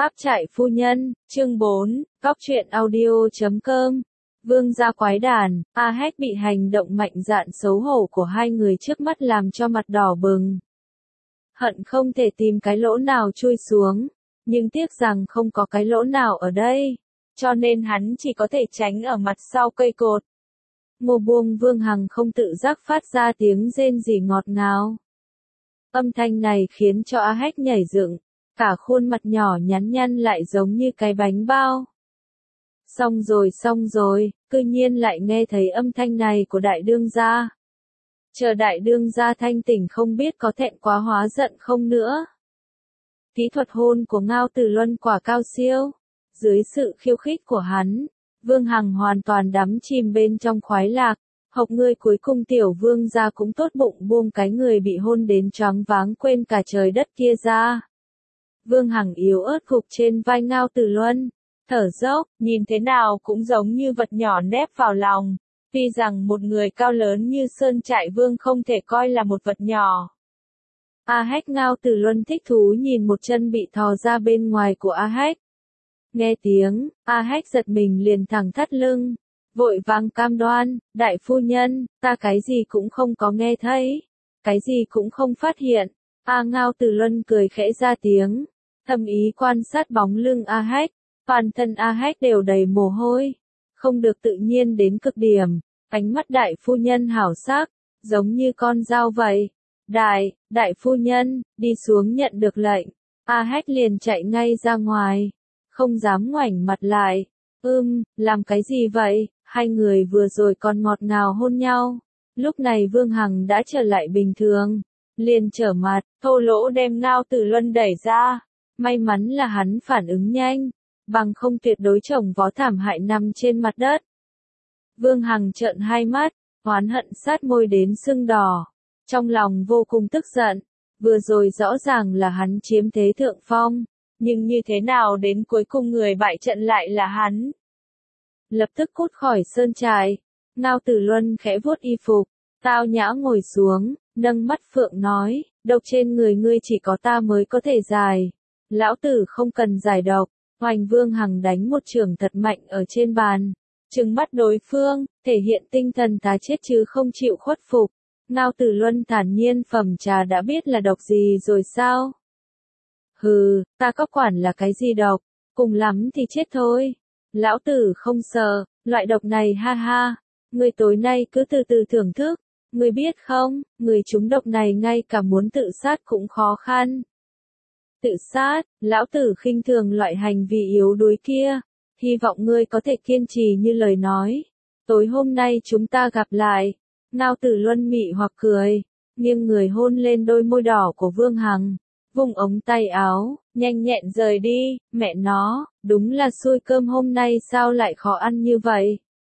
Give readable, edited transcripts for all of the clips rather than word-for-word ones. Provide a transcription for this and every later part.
Pháp trại phu nhân, chương 4, góc truyện audio.com. Vương gia quái đản, A Hách bị hành động mạnh dạn xấu hổ của hai người trước mắt làm cho mặt đỏ bừng. Hận không thể tìm cái lỗ nào chui xuống, nhưng tiếc rằng không có cái lỗ nào ở đây, cho nên hắn chỉ có thể tránh ở mặt sau cây cột. Ngô Buông Vương Hằng không tự giác phát ra tiếng rên rỉ ngọt ngào. Âm thanh này khiến cho A Hách nhảy dựng, cả khuôn mặt nhỏ nhắn nhăn lại giống như cái bánh bao. Xong rồi, cư nhiên lại nghe thấy âm thanh này của đại đương gia. Chờ đại đương gia thanh tỉnh không biết có thẹn quá hóa giận không nữa. Kỹ thuật hôn của Ngao Tử Luân quả cao siêu. Dưới sự khiêu khích của hắn, Vương Hằng hoàn toàn đắm chìm bên trong khoái lạc. Hộc ngươi cuối cùng tiểu vương gia cũng tốt bụng buông cái người bị hôn đến choáng váng quên cả trời đất kia ra. Vương Hằng yếu ớt gục trên vai Ngao Tử Luân, thở dốc, nhìn thế nào cũng giống như vật nhỏ nép vào lòng. Tuy rằng một người cao lớn như Sơn Trại Vương không thể coi là một vật nhỏ. A Hách Ngao Tử Luân thích thú nhìn một chân bị thò ra bên ngoài của A Hách. Nghe tiếng, A Hách giật mình liền thẳng thắt lưng, vội vàng cam đoan, đại phu nhân, ta cái gì cũng không có nghe thấy, cái gì cũng không phát hiện. Ngao Tử Luân cười khẽ ra tiếng, thầm ý quan sát bóng lưng A Hách, toàn thân A Hách đều đầy mồ hôi, không được tự nhiên đến cực điểm, ánh mắt đại phu nhân hảo sắc, giống như con dao vậy. Đại phu nhân, đi xuống nhận được lệnh. A Hách liền chạy ngay ra ngoài, không dám ngoảnh mặt lại. Làm cái gì vậy? Hai người vừa rồi còn ngọt ngào hôn nhau. Lúc này Vương Hằng đã trở lại bình thường, liền trở mặt, thô lỗ đem Ngao Tử Luân đẩy ra. May mắn là hắn phản ứng nhanh, bằng không tuyệt đối chồng vó thảm hại nằm trên mặt đất. Vương Hằng trợn hai mắt, oán hận sát môi đến sưng đỏ, trong lòng vô cùng tức giận. Vừa rồi rõ ràng là hắn chiếm thế thượng phong, nhưng như thế nào đến cuối cùng người bại trận lại là hắn. Lập tức cút khỏi sơn trại, Ngao Tử Luân khẽ vuốt y phục, tao nhã ngồi xuống, nâng mắt phượng nói, độc trên người ngươi chỉ có ta mới có thể giải. Lão tử không cần giải độc. Hoành Vương Hằng đánh một chưởng thật mạnh ở trên bàn, trừng mắt đối phương, thể hiện tinh thần thà chết chứ không chịu khuất phục. Ngao Tử Luân thản nhiên phẩm trà đã biết là độc gì rồi sao? Hừ, ta có quản là cái gì độc, cùng lắm thì chết thôi. Lão tử không sợ, loại độc này ha ha, ngươi tối nay cứ từ từ thưởng thức, ngươi biết không, người trúng độc này ngay cả muốn tự sát cũng khó khăn. Tự sát, lão tử khinh thường loại hành vi yếu đuối kia, hy vọng ngươi có thể kiên trì như lời nói. Tối hôm nay chúng ta gặp lại. Ngao Tử Luân mị hoặc cười, nghiêng người hôn lên đôi môi đỏ của Vương Hằng, vùng ống tay áo, nhanh nhẹn rời đi. Mẹ nó, đúng là xui cơm hôm nay sao lại khó ăn như vậy.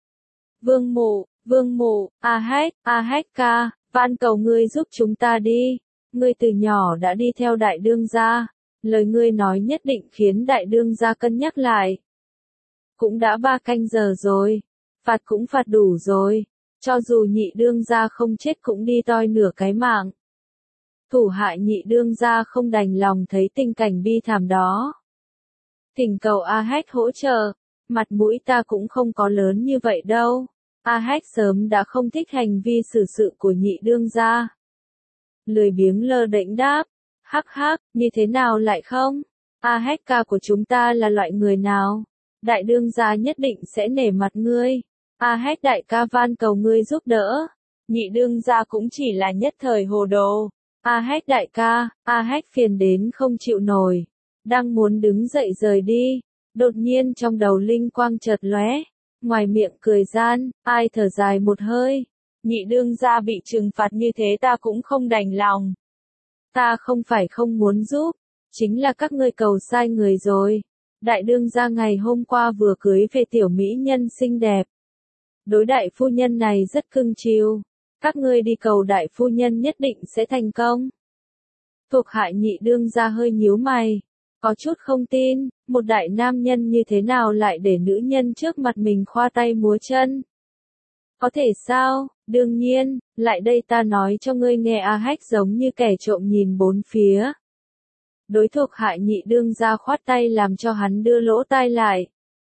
Vương mụ, A Hách ca, van cầu ngươi giúp chúng ta đi. Ngươi từ nhỏ đã đi theo đại đương gia, lời ngươi nói nhất định khiến đại đương gia cân nhắc lại. Cũng đã 3 canh giờ rồi, phạt cũng phạt đủ rồi, cho dù nhị đương gia không chết cũng đi toi nửa cái mạng. Thủ hạ nhị đương gia không đành lòng thấy tình cảnh bi thảm đó. Thỉnh cầu A Hách hỗ trợ, mặt mũi ta cũng không có lớn như vậy đâu. A Hách sớm đã không thích hành vi xử sự của nhị đương gia. Lười biếng lơ đễnh đáp, hắc, như thế nào lại không? A Hách ca của chúng ta là loại người nào? Đại đương gia nhất định sẽ nể mặt ngươi. A Hách đại ca van cầu ngươi giúp đỡ. Nhị đương gia cũng chỉ là nhất thời hồ đồ. A Hách đại ca, A Hách phiền đến không chịu nổi. Đang muốn đứng dậy rời đi, đột nhiên trong đầu linh quang chợt lóe, ngoài miệng cười gian, ai thở dài một hơi. Nhị đương gia bị trừng phạt như thế ta cũng không đành lòng. Ta không phải không muốn giúp, chính là các ngươi cầu sai người rồi. Đại đương gia ngày hôm qua vừa cưới về tiểu mỹ nhân xinh đẹp. Đối đại phu nhân này rất cưng chiều. Các ngươi đi cầu đại phu nhân nhất định sẽ thành công. Thuộc hạ nhị đương gia hơi nhíu mày, có chút không tin, một đại nam nhân như thế nào lại để nữ nhân trước mặt mình khoa tay múa chân. Có thể sao, đương nhiên, lại đây ta nói cho ngươi nghe. A Hách giống như kẻ trộm nhìn bốn phía. đối thuộc hạ nhị đương gia khoát tay làm cho hắn đưa lỗ tai lại.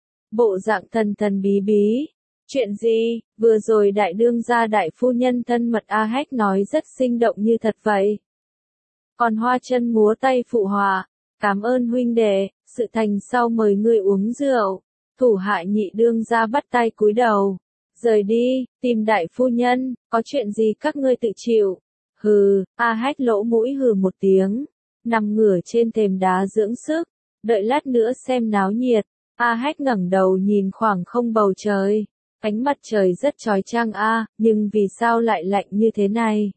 Bộ dạng thần thần bí bí. Chuyện gì, vừa rồi đại đương gia đại phu nhân thân mật A Hách nói rất sinh động như thật vậy. Còn Hoa Chân múa tay phụ họa, cảm ơn huynh đệ, sự thành sau mời ngươi uống rượu. Thủ hạ nhị đương gia bắt tay cúi đầu. Rời đi, tìm đại phu nhân, có chuyện gì các ngươi tự chịu. Hừ, A Hách lỗ mũi hừ một tiếng, nằm ngửa trên thềm đá dưỡng sức, đợi lát nữa xem náo nhiệt. A Hách ngẩng đầu nhìn khoảng không bầu trời, ánh mặt trời rất chói chang nhưng vì sao lại lạnh như thế này?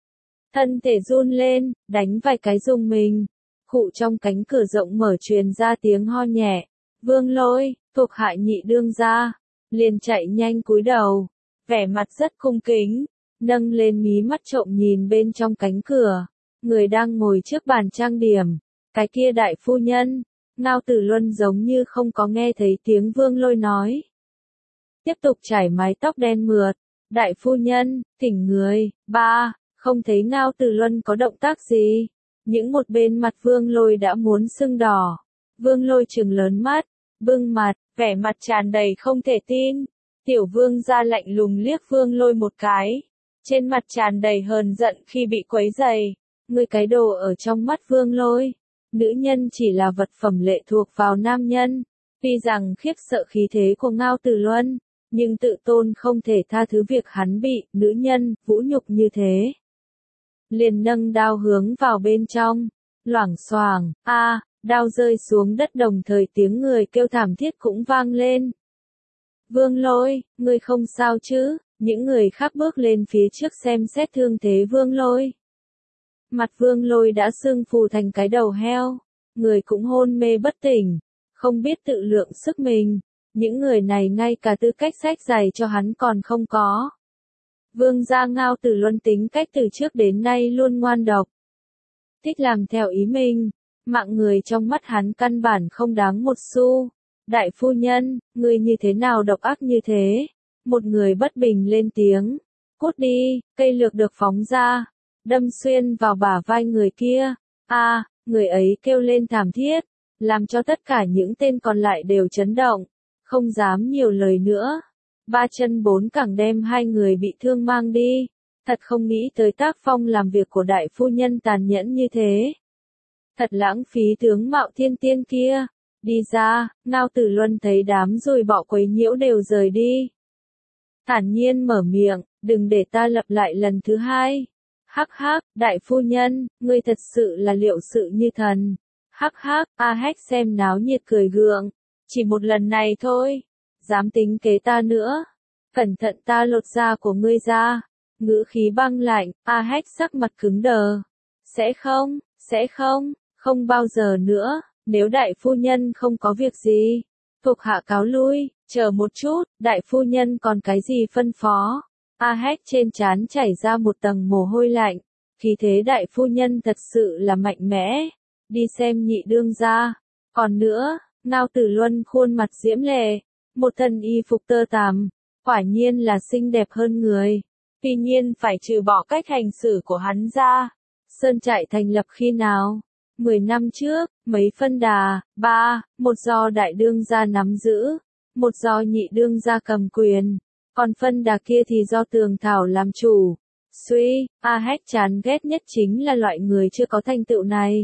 Thân thể run lên, đánh vài cái rùng mình. Khụ trong cánh cửa rộng mở truyền ra tiếng ho nhẹ. Vương Lôi, thuộc hạ nhị đương gia, liền chạy nhanh cúi đầu, vẻ mặt rất cung kính, nâng lên mí mắt trộm nhìn bên trong cánh cửa, người đang ngồi trước bàn trang điểm, cái kia đại phu nhân. Ngao Tử Luân giống như không có nghe thấy tiếng Vương Lôi nói. Tiếp tục chải mái tóc đen mượt, đại phu nhân, thỉnh người, không thấy Ngao Tử Luân có động tác gì. Những một bên mặt Vương Lôi đã muốn sưng đỏ. Vương Lôi trừng lớn mắt, bưng mặt, vẻ mặt tràn đầy không thể tin. Tiểu Vương gia lạnh lùng liếc Vương Lôi một cái, trên mặt tràn đầy hờn giận khi bị quấy rầy. Ngươi cái đồ ở trong mắt Vương Lôi, nữ nhân chỉ là vật phẩm lệ thuộc vào nam nhân. Tuy rằng khiếp sợ khí thế của Ngao Tử Luân, nhưng tự tôn không thể tha thứ việc hắn bị nữ nhân vũ nhục như thế. Liền nâng đao hướng vào bên trong, loảng xoảng, đao rơi xuống đất đồng thời tiếng người kêu thảm thiết cũng vang lên. Vương Lôi, ngươi không sao chứ? Những người khác bước lên phía trước xem xét thương thế Vương Lôi. Mặt Vương Lôi đã sưng phù thành cái đầu heo, người cũng hôn mê bất tỉnh, không biết tự lượng sức mình. Những người này ngay cả tư cách sách giày cho hắn còn không có. Vương gia Ngao Tử Luân tính cách từ trước đến nay luôn ngoan độc, thích làm theo ý mình, mạng người trong mắt hắn căn bản không đáng một xu. Đại phu nhân, ngươi như thế nào độc ác như thế? Một người bất bình lên tiếng. Cút đi, cây lược được phóng ra, đâm xuyên vào bả vai người kia. Người ấy kêu lên thảm thiết, làm cho tất cả những tên còn lại đều chấn động, không dám nhiều lời nữa. Ba chân bốn cẳng đem hai người bị thương mang đi. Thật không nghĩ tới tác phong làm việc của đại phu nhân tàn nhẫn như thế. Thật lãng phí tướng mạo thiên tiên kia. Đi ra, Ngao Tử Luân thấy đám rồi bọ quấy nhiễu đều rời đi. Thản nhiên mở miệng, đừng để ta lặp lại lần thứ hai. Hắc hắc, đại phu nhân, ngươi thật sự là liệu sự như thần. Hắc hắc, A Hách xem náo nhiệt cười gượng. Chỉ một lần này thôi. Dám tính kế ta nữa. Cẩn thận ta lột da của ngươi ra. Ngữ khí băng lạnh, A Hách sắc mặt cứng đờ. Sẽ không, không bao giờ nữa. Nếu đại phu nhân không có việc gì, thuộc hạ cáo lui, chờ một chút, đại phu nhân còn cái gì phân phó. A Hách trên trán chảy ra một tầng mồ hôi lạnh, khí thế đại phu nhân thật sự là mạnh mẽ. Đi xem nhị đương gia. Còn nữa, Ngao Tử Luân khuôn mặt diễm lệ, một thân y phục tơ tằm, quả nhiên là xinh đẹp hơn người. Tuy nhiên phải trừ bỏ cách hành xử của hắn ra. Sơn Trại thành lập khi nào? 10 năm trước, mấy phân đà, một do đại đương gia nắm giữ, một do nhị đương gia cầm quyền, còn phân đà kia thì do Tường Thảo làm chủ. A Hách chán ghét nhất chính là loại người chưa có thành tựu này.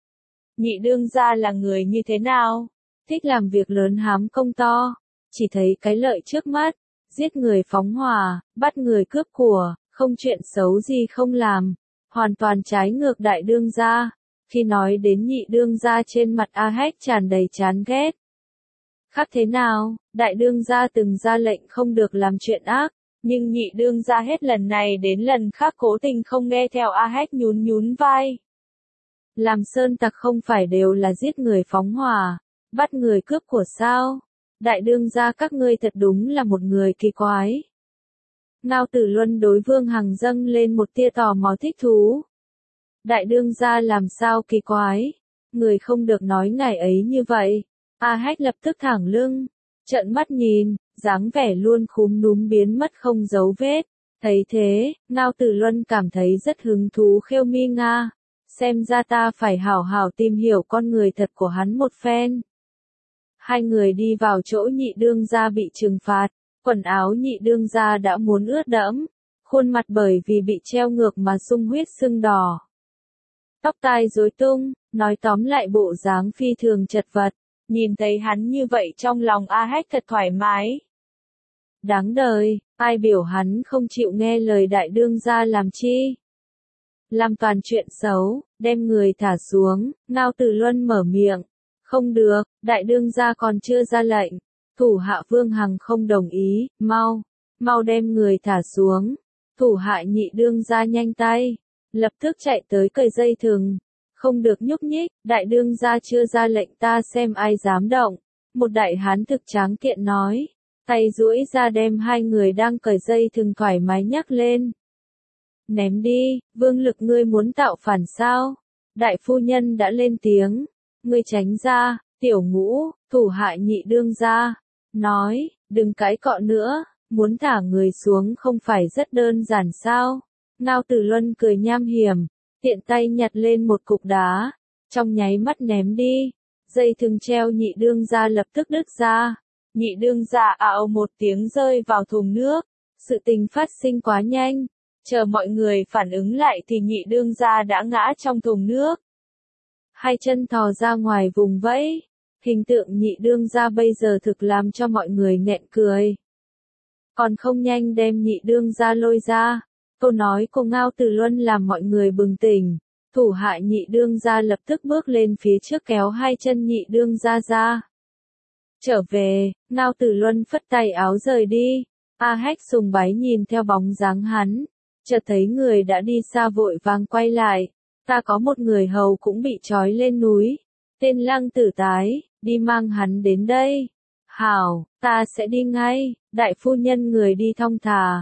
Nhị đương gia là người như thế nào? Thích làm việc lớn hám công to, chỉ thấy cái lợi trước mắt, giết người phóng hỏa, bắt người cướp của, không chuyện xấu gì không làm, hoàn toàn trái ngược đại đương gia. Khi nói đến nhị đương gia trên mặt A Hách tràn đầy chán ghét. Khác thế nào, đại đương gia từng ra lệnh không được làm chuyện ác, nhưng nhị đương gia hết lần này đến lần khác cố tình không nghe theo. A Hách nhún vai. Làm sơn tặc không phải đều là giết người phóng hỏa, bắt người cướp của sao? Đại đương gia các ngươi thật đúng là một người kỳ quái. Ngao Tử Luân đối Vương Hằng dâng lên một tia tò mò thích thú. Đại đương gia làm sao kỳ quái? Người không được nói ngài ấy như vậy. A Hách lập tức thẳng lưng, trợn mắt nhìn, dáng vẻ luôn khúm núm biến mất không dấu vết. Thấy thế, Ngao Tử Luân cảm thấy rất hứng thú khêu mi nga. xem ra ta phải hảo hảo tìm hiểu con người thật của hắn một phen. Hai người đi vào chỗ nhị đương gia bị trừng phạt, quần áo nhị đương gia đã muốn ướt đẫm, khuôn mặt bởi vì bị treo ngược mà sung huyết sưng đỏ. Tóc tai rối tung, nói tóm lại bộ dáng phi thường chật vật, nhìn thấy hắn như vậy trong lòng A Hách thật thoải mái. Đáng đời, ai biểu hắn không chịu nghe lời đại đương gia làm chi? Làm toàn chuyện xấu, đem người thả xuống, Ngao Tử Luân mở miệng. Không được, đại đương gia còn chưa ra lệnh. Thủ hạ Vương Hằng không đồng ý, mau đem người thả xuống. Thủ hạ nhị đương gia nhanh tay, lập tức chạy tới cởi dây thừng. Không được nhúc nhích, đại đương gia chưa ra lệnh ta xem ai dám động. Một đại hán thực tráng kiện nói, tay duỗi ra đem hai người đang cởi dây thừng thoải mái nhắc lên. Ném đi, Vương Lực ngươi muốn tạo phản sao? Đại phu nhân đã lên tiếng, ngươi tránh ra, Tiểu Ngũ, thủ hạ nhị đương gia, nói, đừng cãi cọ nữa, muốn thả người xuống không phải rất đơn giản sao? Ngao Tử Luân cười nham hiểm, tiện tay nhặt lên một cục đá, trong nháy mắt ném đi, dây thừng treo nhị đương gia lập tức đứt ra, nhị đương gia ào một tiếng rơi vào thùng nước, sự tình phát sinh quá nhanh, chờ mọi người phản ứng lại thì nhị đương gia đã ngã trong thùng nước. Hai chân thò ra ngoài vùng vẫy, hình tượng nhị đương gia bây giờ thực làm cho mọi người nghẹn cười. Còn không nhanh đem nhị đương gia lôi ra. Câu nói của Ngao Tử Luân làm mọi người bừng tỉnh, thủ hạ nhị đương gia lập tức bước lên phía trước kéo hai chân nhị đương gia ra. Trở về, Ngao Tử Luân phất tay áo rời đi, A Hách sùng bái nhìn theo bóng dáng hắn, chợt thấy người đã đi xa vội vàng quay lại, ta có một người hầu cũng bị trói lên núi, tên Lăng Tử Tái, đi mang hắn đến đây. Hảo, ta sẽ đi ngay, đại phu nhân người đi thong thả.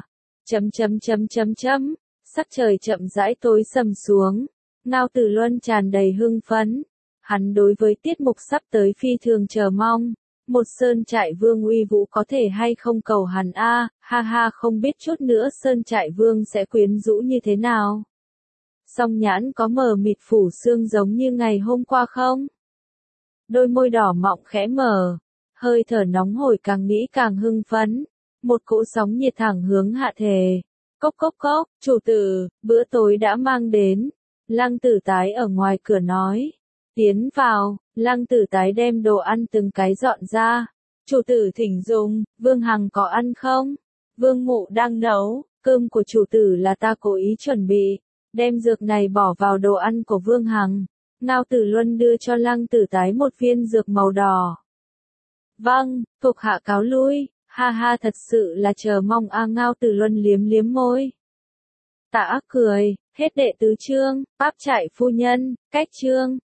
Sắc trời chậm rãi tối sầm xuống, Ngao Tử Luân tràn đầy hưng phấn, hắn đối với tiết mục sắp tới phi thường chờ mong, một sơn trại vương uy vũ có thể hay không cầu hắn a, ha ha không biết chút nữa sơn trại vương sẽ quyến rũ như thế nào. Song nhãn có mờ mịt phủ sương giống như ngày hôm qua không? Đôi môi đỏ mọng khẽ mở, hơi thở nóng hổi càng nghĩ càng hưng phấn. Một cỗ sóng nhiệt thẳng hướng hạ thề. Cốc cốc cốc, chủ tử, bữa tối đã mang đến. Lăng Tử Tái ở ngoài cửa nói. Tiến vào, Lăng Tử Tái đem đồ ăn từng cái dọn ra. Chủ tử thỉnh dùng, Vương Hằng có ăn không? Vương Mụ đang nấu, cơm của chủ tử là ta cố ý chuẩn bị. Đem dược này bỏ vào đồ ăn của Vương Hằng. Ngao Tử Luân đưa cho Lăng Tử Tái một viên dược màu đỏ. Vâng, thuộc hạ cáo lui. Ha ha thật sự là chờ mong a. Ngao Tử Luân liếm liếm môi. Tạ Ác cười, hết đệ tứ chương, Pháp trại phu nhân, cách chương.